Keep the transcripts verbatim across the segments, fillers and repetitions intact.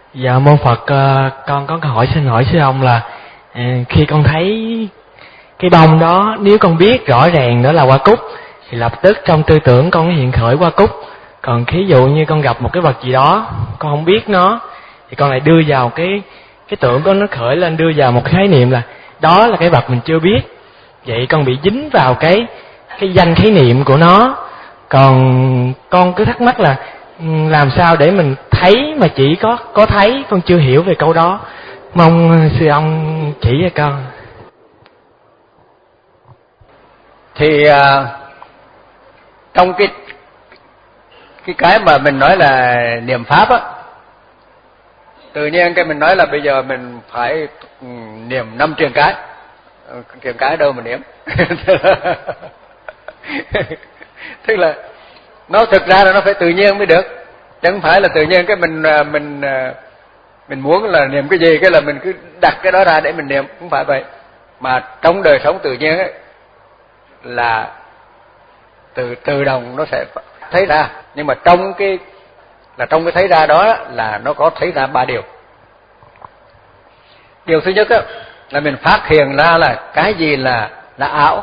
Dạ mô Phật, uh, con có câu hỏi xin hỏi sư ông là uh, khi con thấy cái bông đó, nếu con biết rõ ràng đó là hoa cúc thì lập tức trong tư tưởng con hiện khởi hoa cúc. Còn ví dụ như con gặp một cái vật gì đó con không biết nó thì con lại đưa vào cái cái tưởng của nó khởi lên, đưa vào một khái niệm là đó là cái vật mình chưa biết. Vậy con bị dính vào cái cái danh khái niệm của nó. Còn con cứ thắc mắc là làm sao để mình thấy mà chỉ có có thấy, con chưa hiểu về câu đó, mong sư ông chỉ cho con. Thì à, trong cái cái cái mà mình nói là niệm pháp á, tự nhiên cái mình nói là bây giờ mình phải niệm năm truyền cái, truyền cái đâu mà niệm. Tức là nó thực ra là nó phải tự nhiên mới được, chứ không phải là tự nhiên cái mình mình mình muốn là niệm cái gì cái là mình cứ đặt cái đó ra để mình niệm, không phải vậy. Mà trong đời sống tự nhiên ấy là từ tự động nó sẽ thấy ra, nhưng mà trong cái là trong cái thấy ra đó là nó có thấy ra ba điều. Điều thứ nhất á, là mình phát hiện ra là cái gì là là ảo,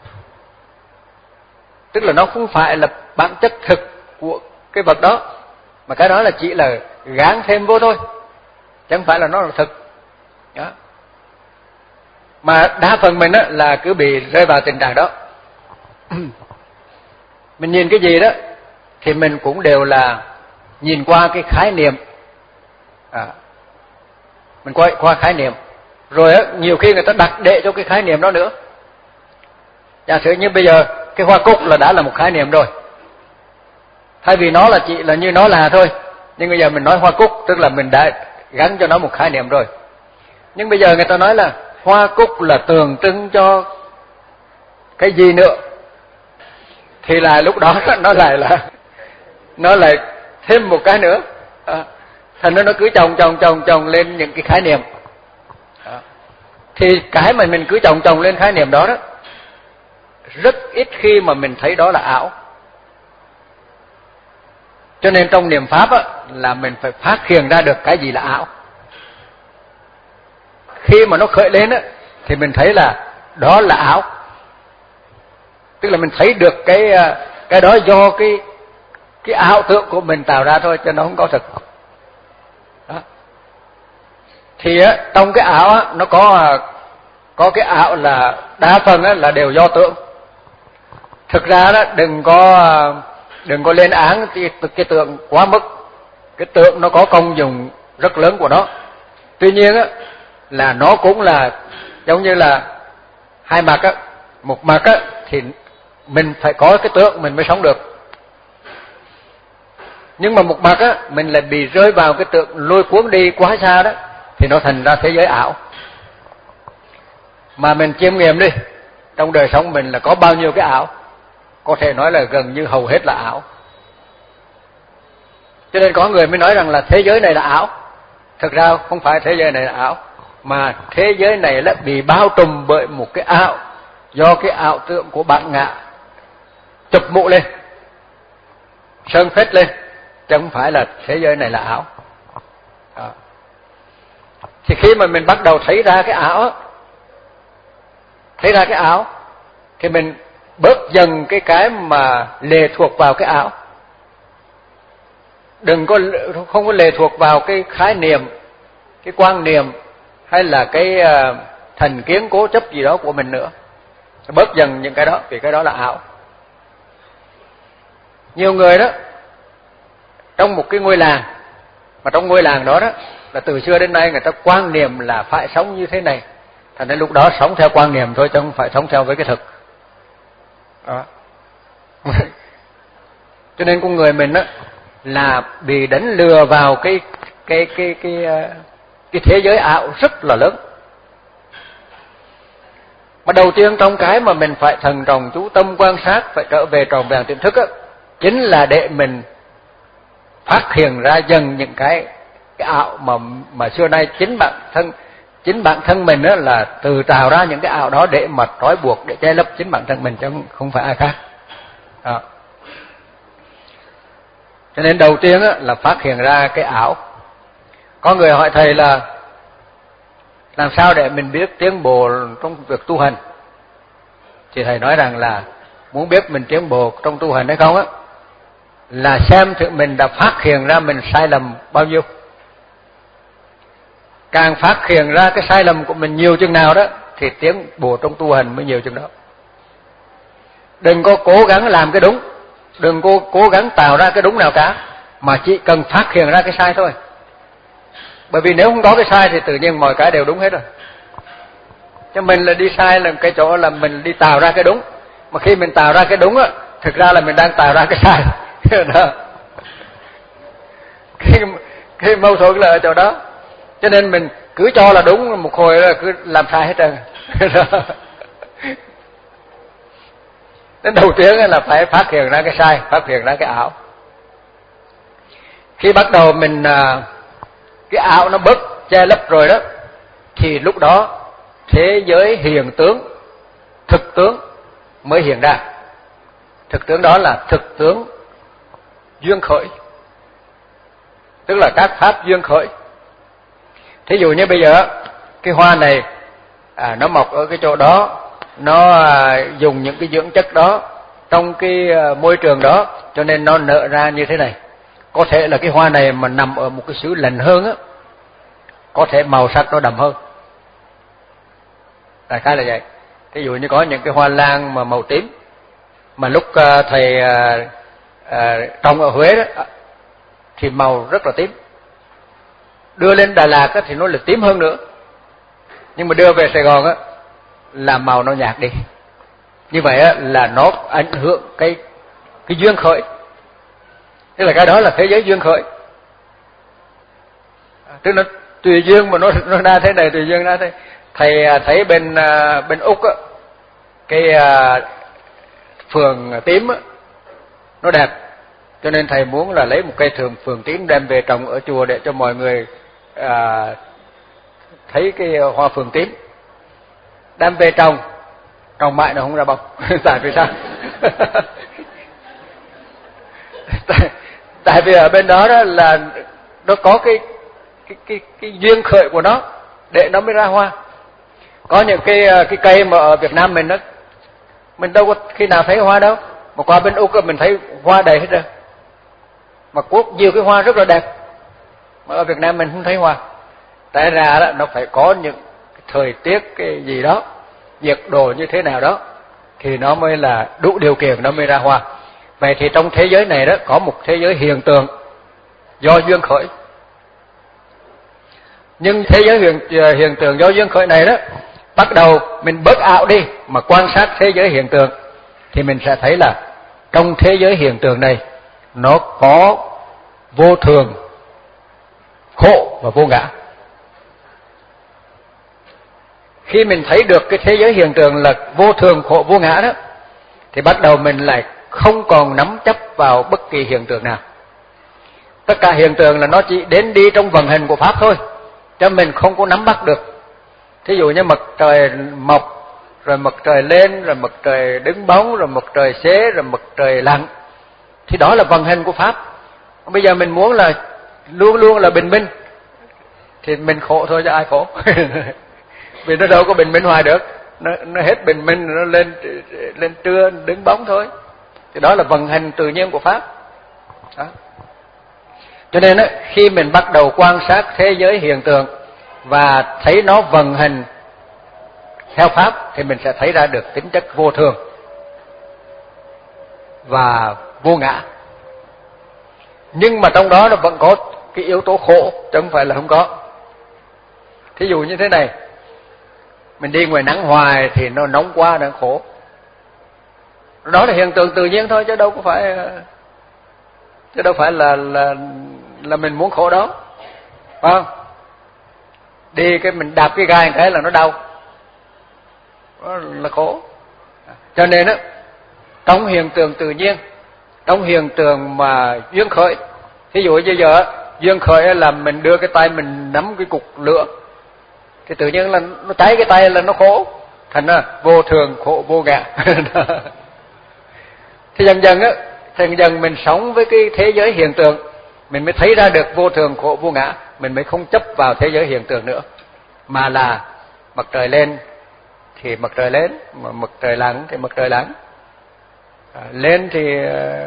tức là nó không phải là bản chất thực của cái vật đó, mà cái đó là chỉ là gán thêm vô thôi, chứ không phải là nó là thực đó. Mà đa phần mình á là cứ bị rơi vào tình trạng đó. Mình nhìn cái gì đó thì mình cũng đều là nhìn qua cái khái niệm, à, mình qua qua khái niệm, rồi á nhiều khi người ta đặt đệ cho cái khái niệm đó nữa. Giả sử như bây giờ cái hoa cúc là đã là một khái niệm rồi, thay vì nó là chỉ là như nó là thôi, nhưng bây giờ mình nói hoa cúc tức là mình đã gắn cho nó một khái niệm rồi. Nhưng bây giờ người ta nói là hoa cúc là tượng trưng cho cái gì nữa, thì là lúc đó nó lại là nó lại thêm một cái nữa, à, thành nó nó cứ chồng chồng chồng chồng lên những cái khái niệm. À, thì cái mà mình cứ chồng chồng lên khái niệm đó đó, rất ít khi mà mình thấy đó là ảo. Cho nên trong niệm pháp á, là mình phải phát hiện ra được cái gì là ảo. Khi mà nó khởi lên á, thì mình thấy là đó là ảo, tức là mình thấy được cái cái đó do cái cái ảo tưởng của mình tạo ra thôi, chứ nó không có thực. Đó. Thì á, trong cái ảo á, nó có có cái ảo là đa phần á, là đều do tưởng. Thực ra đó, đừng có đừng có lên án cái, cái tượng quá mức. Cái tượng nó có công dụng rất lớn của nó. Tuy nhiên á, là nó cũng là giống như là hai mặt á, một mặt á thì mình phải có cái tượng mình mới sống được, nhưng mà một mặt á mình lại bị rơi vào cái tượng lôi cuốn đi quá xa đó, thì nó thành ra thế giới ảo. Mà mình chiêm nghiệm đi, trong đời sống mình là có bao nhiêu cái ảo, có thể nói là gần như hầu hết là ảo. Cho nên có người mới nói rằng là thế giới này là ảo. Thực ra không phải thế giới này là ảo, mà thế giới này là bị bao trùm bởi một cái ảo, do cái ảo tượng của bản ngã chụp mũ lên, sơn phết lên, chứ không phải là thế giới này là ảo. Đó. Thì khi mà mình bắt đầu thấy ra cái ảo, thấy ra cái ảo, thì mình bớt dần cái cái mà lệ thuộc vào cái ảo. Đừng có không có lệ thuộc vào cái khái niệm, cái quan niệm hay là cái uh, thành kiến cố chấp gì đó của mình nữa. Bớt dần những cái đó, vì cái đó là ảo. Nhiều người đó trong một cái ngôi làng, mà trong ngôi làng đó đó là từ xưa đến nay người ta quan niệm là phải sống như thế này, thành ra lúc đó sống theo quan niệm thôi, chứ không phải sống theo với cái thực. Đó. Cho nên con người mình đó là bị đánh lừa vào cái cái cái cái cái thế giới ảo rất là lớn. Mà đầu tiên trong cái mà mình phải thần trọng chú tâm quan sát, phải trở về tròn vẹn tiềm thức á, chính là để mình phát hiện ra dần những cái, cái ảo mà mà xưa nay chính bản thân chính bản thân mình á là từ tạo ra những cái ảo đó để mà trói buộc, để che lấp chính bản thân mình, chứ không phải ai khác. Đó. Cho nên đầu tiên á là phát hiện ra cái ảo. Có người hỏi thầy là làm sao để mình biết tiến bộ trong việc tu hành? Thì thầy nói rằng là muốn biết mình tiến bộ trong tu hành hay không á, là xem thử mình đã phát hiện ra mình sai lầm bao nhiêu. Càng phát hiện ra cái sai lầm của mình nhiều chừng nào đó thì tiến bộ trong tu hành mới nhiều chừng đó. Đừng có cố gắng làm cái đúng, đừng có cố gắng tạo ra cái đúng nào cả, mà chỉ cần phát hiện ra cái sai thôi. Bởi vì nếu không có cái sai thì tự nhiên mọi cái đều đúng hết rồi. Cho mình là đi sai là cái chỗ là mình đi tạo ra cái đúng, mà khi mình tạo ra cái đúng á, thực ra là mình đang tạo ra cái sai. Đó. Cái, cái mâu thuẫn là ở chỗ đó. Cho nên mình cứ cho là đúng, một hồi là cứ làm sai hết trơn. Đến đầu tiên là phải phát hiện ra cái sai, phát hiện ra cái ảo. Khi bắt đầu mình cái ảo nó bớt che lấp rồi đó, thì lúc đó thế giới hiện tướng, thực tướng mới hiện ra. Thực tướng đó là thực tướng duyên khởi, tức là các pháp duyên khởi. Thí dụ như bây giờ cái hoa này à, nó mọc ở cái chỗ đó, nó à, dùng những cái dưỡng chất đó trong cái à, môi trường đó, cho nên nó nở ra như thế này. Có thể là cái hoa này mà nằm ở một cái xứ lạnh hơn á, có thể màu sắc nó đậm hơn. Đại khái là vậy. Thí dụ như có những cái hoa lan mà màu tím, mà lúc à, thầy à, à, trồng ở Huế đó thì màu rất là tím. Đưa lên Đà Lạt á, thì nó là tím hơn nữa. Nhưng mà đưa về Sài Gòn á, là màu nó nhạt đi. Như vậy á, là nó ảnh hưởng cái cái duyên khởi. Tức là cái đó là thế giới duyên khởi. Tức là tùy duyên mà nó nó ra thế này, tùy duyên ra thế. Thầy thấy bên bên Úc á, cái phường tím á, nó đẹp. Cho nên thầy muốn là lấy một cây thường phường tím đem về trồng ở chùa để cho mọi người à, thấy cái hoa phường tím. Đem về trồng, trồng mãi nó không ra bông. Tại vì sao? tại, tại vì ở bên đó, đó là nó có cái cái cái cái duyên khởi của nó để nó mới ra hoa. Có những cái cái cây mà ở Việt Nam mình đó, mình đâu có khi nào thấy hoa đâu, mà qua bên Úc mình thấy hoa đầy hết rồi. Mà có nhiều cái hoa rất là đẹp, mà ở Việt Nam mình không thấy hoa. Tại ra đó nó phải có những thời tiết cái gì đó, nhiệt độ như thế nào đó thì nó mới là đủ điều kiện, nó mới ra hoa. Vậy thì trong thế giới này đó có một thế giới hiện tượng do duyên khởi. Nhưng thế giới hiện, hiện tượng do duyên khởi này đó, bắt đầu mình bớt ảo đi mà quan sát thế giới hiện tượng, thì mình sẽ thấy là trong thế giới hiện tượng này nó có vô thường, khổ và vô ngã. Khi mình thấy được cái thế giới hiện tượng là vô thường, khổ, vô ngã đó, thì bắt đầu mình lại không còn nắm chấp vào bất kỳ hiện tượng nào. Tất cả hiện tượng là nó chỉ đến đi trong vận hành của Pháp thôi, cho mình không có nắm bắt được. Thí dụ như mặt trời mọc, rồi mặt trời lên, rồi mặt trời đứng bóng, rồi mặt trời xế, rồi mặt trời lặn, thì đó là vận hành của Pháp. Bây giờ mình muốn là luôn luôn là bình minh thì mình khổ thôi chứ ai khổ. Vì nó đâu có bình minh hoài được, nó, nó hết bình minh nó lên lên trưa đứng bóng thôi. Thì đó là vận hành tự nhiên của Pháp đó. Cho nên đó, khi mình bắt đầu quan sát thế giới hiện tượng và thấy nó vận hành theo Pháp, thì mình sẽ thấy ra được tính chất vô thường và vô ngã. Nhưng mà trong đó nó vẫn có cái yếu tố khổ, chứ không phải là không có. Thí dụ như thế này, mình đi ngoài nắng hoài thì nó nóng quá, nó khổ. Đó là hiện tượng tự nhiên thôi, chứ đâu có phải chứ đâu phải là là là mình muốn khổ đó, phải không? Đi cái mình đạp cái gai một cái là nó đau, đó là khổ. Cho nên á, trong hiện tượng tự nhiên, trong hiện tượng mà duyên khởi, ví dụ bây giờ duyên khởi là mình đưa cái tay mình nắm cái cục lửa, thì tự nhiên là nó cháy cái tay là nó khổ, thành ra vô thường, khổ, vô ngã. Thì dần dần á, dần dần mình sống với cái thế giới hiện tượng, mình mới thấy ra được vô thường khổ vô ngã, mình mới không chấp vào thế giới hiện tượng nữa, mà là mặt trời lên thì mặt trời lên, mà mặt trời lặn thì mặt trời lặn. À, lên thì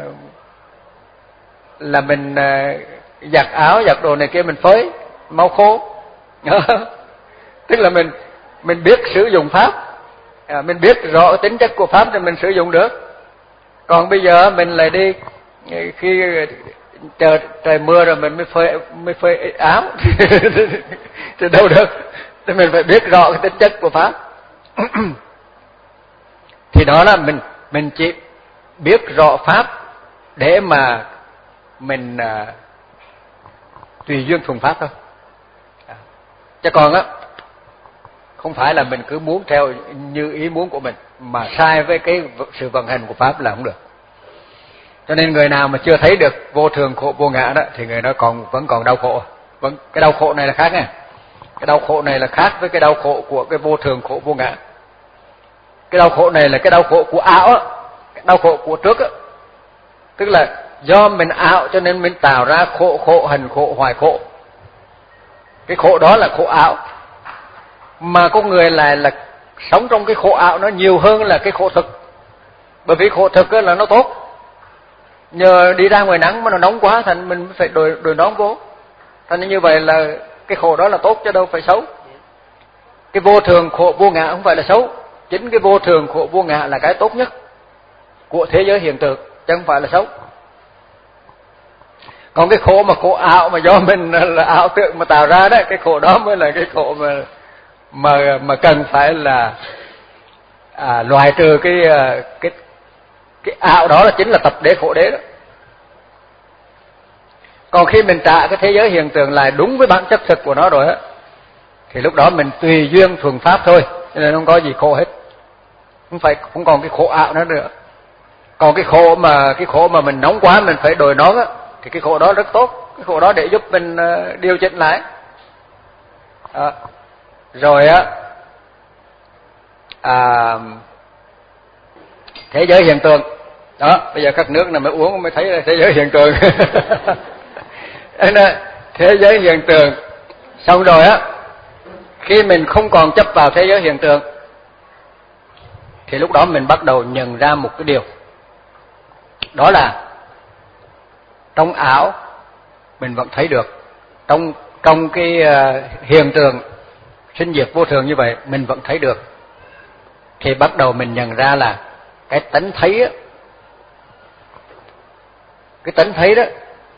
là mình giặt áo giặt đồ này kia mình phơi mau khô. Tức là mình mình biết sử dụng pháp, à, mình biết rõ tính chất của pháp thì mình sử dụng được. Còn bây giờ mình lại đi khi trời trời mưa rồi mình mới phơi mới phơi áo thì đâu được. Thì mình phải biết rõ cái tính chất của pháp. Thì đó là mình mình chỉ biết rõ pháp để mà mình à, tùy duyên thuần pháp thôi. À, chứ còn á không phải là mình cứ muốn theo như ý muốn của mình mà sai với cái sự vận hành của pháp là không được. Cho nên người nào mà chưa thấy được vô thường khổ vô ngã đó thì người đó còn vẫn còn đau khổ. Vẫn cái đau khổ này là khác nha. Cái đau khổ này là khác với cái đau khổ của cái vô thường khổ vô ngã. Cái đau khổ này là cái đau khổ của ảo á, cái đau khổ của trước á. Tức là do mình ảo cho nên mình tạo ra khổ khổ hành khổ hoài khổ. Cái khổ đó là khổ ảo. Mà con người lại là sống trong cái khổ ảo nó nhiều hơn là cái khổ thực. Bởi vì khổ thực là nó tốt. Nhờ đi ra ngoài nắng mà nó nóng quá thành mình phải đội đội nón vô. Thành như vậy là cái khổ đó là tốt chứ đâu phải xấu. Cái vô thường khổ vô ngã không phải là xấu. Chính cái vô thường khổ vô ngã là cái tốt nhất của thế giới hiện tượng, chứ không phải là xấu. Còn cái khổ mà khổ ảo mà do mình là ảo tưởng mà tạo ra đấy, cái khổ đó mới là cái khổ mà mà mà cần phải là à, loại trừ cái cái cái ảo đó, là chính là tập đế khổ đế đó. Còn khi mình trả cái thế giới hiện tượng lại đúng với bản chất thực của nó rồi á, thì lúc đó mình tùy duyên thuần pháp thôi, cho nên không có gì khổ hết, không phải không còn cái khổ ảo nữa nữa. Còn cái khổ mà cái khổ mà mình nóng quá mình phải đổi nón á, thì cái khổ đó rất tốt, cái khổ đó để giúp mình uh, điều chỉnh lại. À, rồi á, à, thế giới hiện tượng đó, bây giờ các nước này mới uống mới thấy là thế giới hiện tượng. Thế giới hiện tượng xong rồi á, khi mình không còn chấp vào thế giới hiện tượng thì lúc đó mình bắt đầu nhận ra một cái điều, đó là trong ảo mình vẫn thấy được, trong trong cái uh, hiện tượng sinh diệt vô thường như vậy mình vẫn thấy được. Thì bắt đầu mình nhận ra là cái tánh thấy á, cái tánh thấy đó,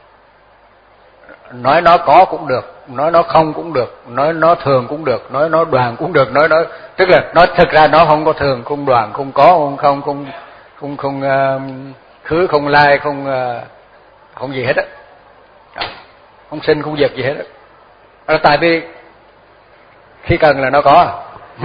nói nó có cũng được, nói nó không cũng được, nói nó thường cũng được, nói nó đoàn cũng được, nói nó tức là nói thực ra nó không có thường, không đoàn, không có, không không không không không uh, khứ, không lai, không uh, không gì hết á, không sinh không diệt gì hết á. Đó, tại vì khi cần là nó có.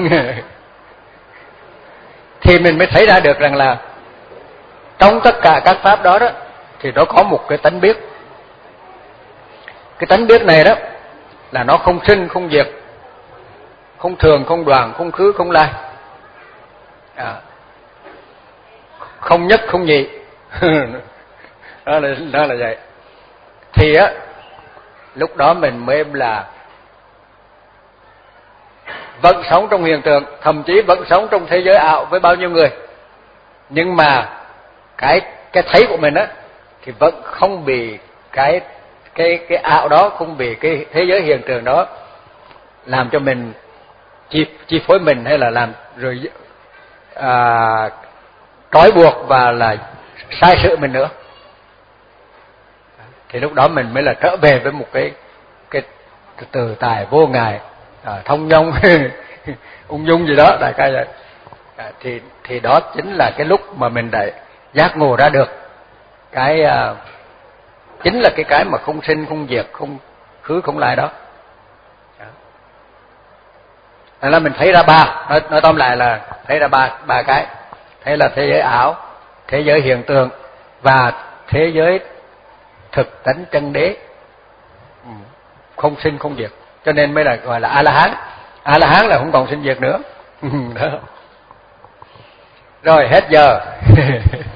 Thì mình mới thấy ra được rằng là trong tất cả các pháp đó đó thì nó có một cái tánh biết. Cái tánh biết này đó là nó không sinh không diệt, không thường không đoàn, không khứ không lai, à, không nhất không nhị. Đó là đó là vậy. Thì á lúc đó mình mới là vẫn sống trong hiện tượng, thậm chí vẫn sống trong thế giới ảo với bao nhiêu người, nhưng mà cái cái thấy của mình á thì vẫn không bị cái cái cái ảo đó, không bị cái thế giới hiện tượng đó làm cho mình chi chi phối mình, hay là làm rồi à, trói buộc và là sai sự mình nữa. Thì lúc đó mình mới là trở về với một cái cái từ tài vô ngại, à, thông dong, ung dung gì đó đại ca vậy. À, thì thì đó chính là cái lúc mà mình đã giác ngộ ra được cái à, chính là cái cái mà không sinh không diệt, không khứ không lai đó. Nên là mình thấy ra ba, nói, nói tóm lại là thấy ra ba ba cái, thấy là thế giới ảo, thế giới hiện tượng và thế giới thực tánh chân đế, không sinh không diệt, cho nên mới là gọi là A La Hán. A La Hán là không còn sinh diệt nữa. Đó. Rồi hết giờ.